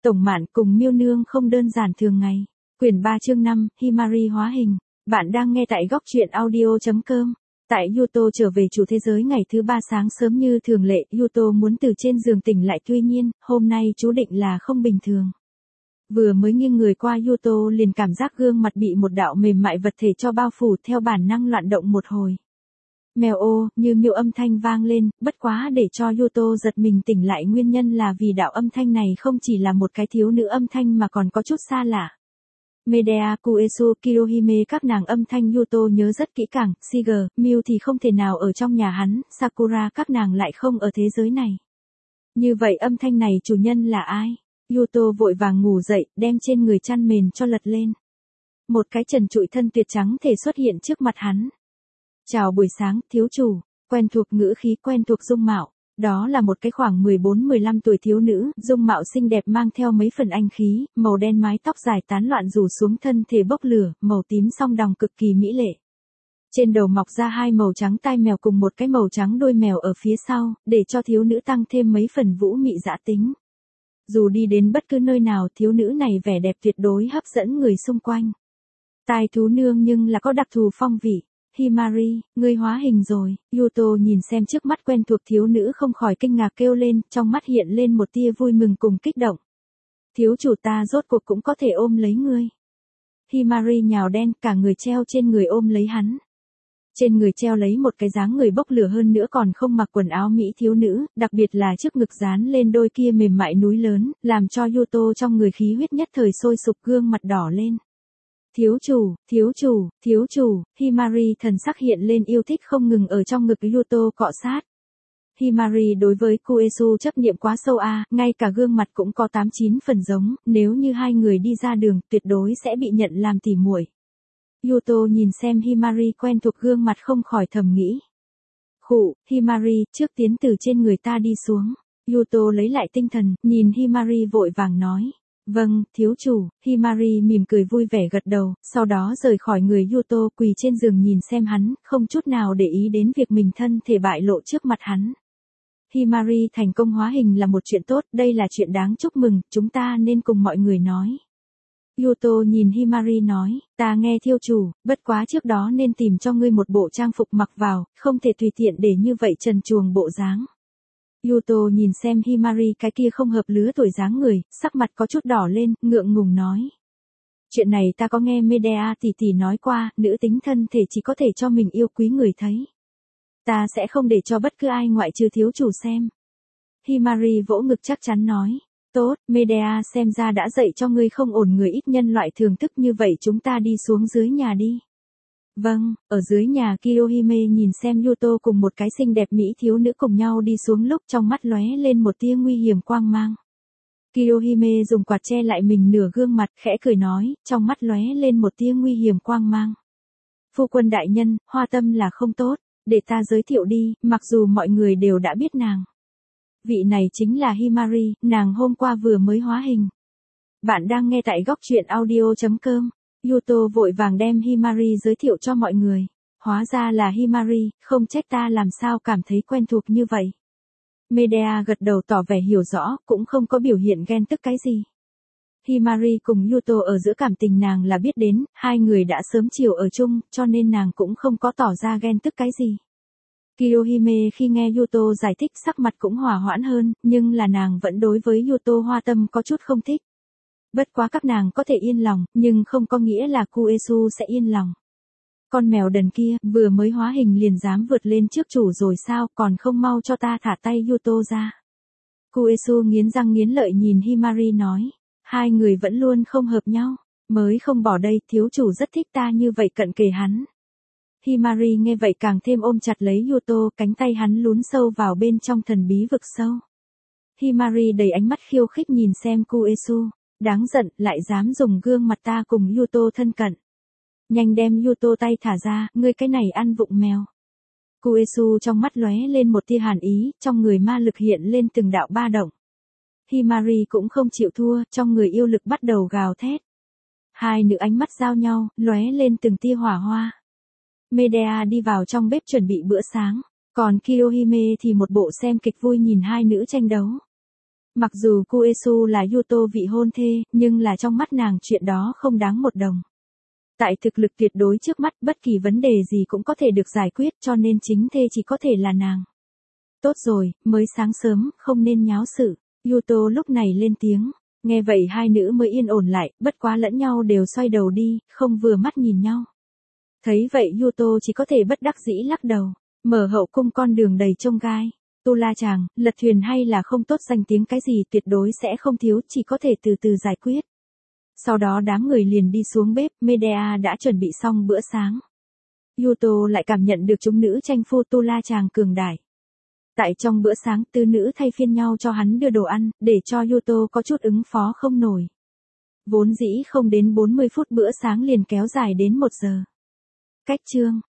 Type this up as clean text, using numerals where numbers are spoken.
Tổng Mạn cùng Miêu Nương không đơn giản thường ngày. Quyển 3 chương 5, Himari hóa hình. Bạn đang nghe tại góc truyện audio.com. Tại Yuto trở về chủ thế giới ngày thứ 3 sáng sớm như thường lệ, Yuto muốn từ trên giường tỉnh lại, tuy nhiên, hôm nay chú định là không bình thường. Vừa mới nghiêng người qua, Yuto liền cảm giác gương mặt bị một đạo mềm mại vật thể cho bao phủ, theo bản năng loạn động một hồi. Mèo ô, như miêu âm thanh vang lên, bất quá để cho Yuto giật mình tỉnh lại nguyên nhân là vì đạo âm thanh này không chỉ là một cái thiếu nữ âm thanh mà còn có chút xa lạ. Medea, Kuesu, Kirohime các nàng âm thanh Yuto nhớ rất kỹ càng, Shiger, Miu thì không thể nào ở trong nhà hắn, Sakura các nàng lại không ở thế giới này. Như vậy âm thanh này chủ nhân là ai? Yuto vội vàng ngủ dậy, đem trên người chăn mền cho lật lên. Một cái trần trụi thân tuyệt trắng thể xuất hiện trước mặt hắn. Chào buổi sáng, thiếu chủ, quen thuộc ngữ khí, quen thuộc dung mạo. Đó là một cái khoảng 14-15 tuổi thiếu nữ, dung mạo xinh đẹp mang theo mấy phần anh khí, màu đen mái tóc dài tán loạn rủ xuống, thân thể bốc lửa, màu tím song đồng cực kỳ mỹ lệ. Trên đầu mọc ra hai màu trắng tai mèo cùng một cái màu trắng đuôi mèo ở phía sau, để cho thiếu nữ tăng thêm mấy phần vũ mị dã tính. Dù đi đến bất cứ nơi nào, thiếu nữ này vẻ đẹp tuyệt đối hấp dẫn người xung quanh. Tai thú nương nhưng là có đặc thù phong vị. Himari, ngươi hóa hình rồi. Yuto nhìn xem trước mắt quen thuộc thiếu nữ không khỏi kinh ngạc kêu lên, trong mắt hiện lên một tia vui mừng cùng kích động. Thiếu chủ ta rốt cuộc cũng có thể ôm lấy ngươi. Himari nhào đen, cả người treo trên người ôm lấy hắn. Trên người treo lấy một cái dáng người bốc lửa, hơn nữa còn không mặc quần áo mỹ thiếu nữ, đặc biệt là trước ngực dán lên đôi kia mềm mại núi lớn, làm cho Yuto trong người khí huyết nhất thời sôi sục, gương mặt đỏ lên. Thiếu chủ, thiếu chủ, thiếu chủ, Himari thần sắc hiện lên yêu thích không ngừng ở trong ngực Yuto cọ sát. Himari đối với Kuesu chấp niệm quá sâu ngay cả gương mặt cũng có 8-9 phần giống, nếu như hai người đi ra đường tuyệt đối sẽ bị nhận làm tỉ muội. Yuto nhìn xem Himari quen thuộc gương mặt không khỏi thầm nghĩ. Khụ, Himari, trước tiến từ trên người ta đi xuống. Yuto lấy lại tinh thần, nhìn Himari vội vàng nói. Vâng, thiếu chủ. Himari mỉm cười vui vẻ gật đầu, sau đó rời khỏi người Yuto, quỳ trên giường nhìn xem hắn, không chút nào để ý đến việc mình thân thể bại lộ trước mặt hắn. Himari thành công hóa hình là một chuyện tốt, đây là chuyện đáng chúc mừng, chúng ta nên cùng mọi người nói. Yuto nhìn Himari nói, ta nghe thiếu chủ, bất quá trước đó nên tìm cho ngươi một bộ trang phục mặc vào, không thể tùy tiện để như vậy trần truồng bộ dáng. Yuto nhìn xem Himari cái kia không hợp lứa tuổi dáng người, sắc mặt có chút đỏ lên, ngượng ngùng nói. Chuyện này ta có nghe Medea tỷ tỷ nói qua, nữ tính thân thể chỉ có thể cho mình yêu quý người thấy. Ta sẽ không để cho bất cứ ai ngoại trừ thiếu chủ xem. Himari vỗ ngực chắc chắn nói. Tốt, Medea xem ra đã dạy cho ngươi không ổn người ít nhân loại thưởng thức như vậy, chúng ta đi xuống dưới nhà đi. Vâng, ở dưới nhà Kirohime nhìn xem Yuto cùng một cái xinh đẹp mỹ thiếu nữ cùng nhau đi xuống lúc trong mắt lóe lên một tia nguy hiểm quang mang. Kirohime dùng quạt che lại mình nửa gương mặt, khẽ cười nói, trong mắt lóe lên một tia nguy hiểm quang mang. Phu quân đại nhân, hoa tâm là không tốt, để ta giới thiệu đi, mặc dù mọi người đều đã biết nàng. Vị này chính là Himari, nàng hôm qua vừa mới hóa hình. Bạn đang nghe tại góc truyện audio.com. Yuto vội vàng đem Himari giới thiệu cho mọi người. Hóa ra là Himari, không trách ta làm sao cảm thấy quen thuộc như vậy. Medea gật đầu tỏ vẻ hiểu rõ, cũng không có biểu hiện ghen tức cái gì. Himari cùng Yuto ở giữa cảm tình nàng là biết đến, hai người đã sớm chiều ở chung, cho nên nàng cũng không có tỏ ra ghen tức cái gì. Kirohime khi nghe Yuto giải thích sắc mặt cũng hòa hoãn hơn, nhưng là nàng vẫn đối với Yuto hoa tâm có chút không thích. Bất quá các nàng có thể yên lòng, nhưng không có nghĩa là Kuesu sẽ yên lòng. Con mèo đần kia, vừa mới hóa hình liền dám vượt lên trước chủ rồi sao, còn không mau cho ta thả tay Yuto ra. Kuesu nghiến răng nghiến lợi nhìn Himari nói, hai người vẫn luôn không hợp nhau, mới không bỏ đây, thiếu chủ rất thích ta như vậy cận kề hắn. Himari nghe vậy càng thêm ôm chặt lấy Yuto, cánh tay hắn lún sâu vào bên trong thần bí vực sâu. Himari đầy ánh mắt khiêu khích nhìn xem Kuesu. Đáng giận, lại dám dùng gương mặt ta cùng Yuto thân cận. Nhanh đem Yuto tay thả ra, ngươi cái này ăn vụng mèo. Kuesu trong mắt lóe lên một tia hàn ý, trong người ma lực hiện lên từng đạo ba động. Himari cũng không chịu thua, trong người yêu lực bắt đầu gào thét. Hai nữ ánh mắt giao nhau, lóe lên từng tia hỏa hoa. Medea đi vào trong bếp chuẩn bị bữa sáng, còn Kirohime thì một bộ xem kịch vui nhìn hai nữ tranh đấu. Mặc dù Kuesu là Yuto vị hôn thê, nhưng là trong mắt nàng chuyện đó không đáng một đồng. Tại thực lực tuyệt đối trước mắt bất kỳ vấn đề gì cũng có thể được giải quyết cho nên chính thê chỉ có thể là nàng. Tốt rồi, mới sáng sớm, không nên nháo sự. Yuto lúc này lên tiếng. Nghe vậy hai nữ mới yên ổn lại, bất quá lẫn nhau đều xoay đầu đi, không vừa mắt nhìn nhau. Thấy vậy Yuto chỉ có thể bất đắc dĩ lắc đầu. Mở hậu cung con đường đầy chông gai. Tu La chàng, lật thuyền hay là không tốt danh tiếng cái gì tuyệt đối sẽ không thiếu, chỉ có thể từ từ giải quyết. Sau đó đám người liền đi xuống bếp, Medea đã chuẩn bị xong bữa sáng. Yuto lại cảm nhận được chúng nữ tranh phu Tu La chàng cường đại. Tại trong bữa sáng tứ nữ thay phiên nhau cho hắn đưa đồ ăn, để cho Yuto có chút ứng phó không nổi. Vốn dĩ không đến 40 phút bữa sáng liền kéo dài đến 1 giờ. Cách chương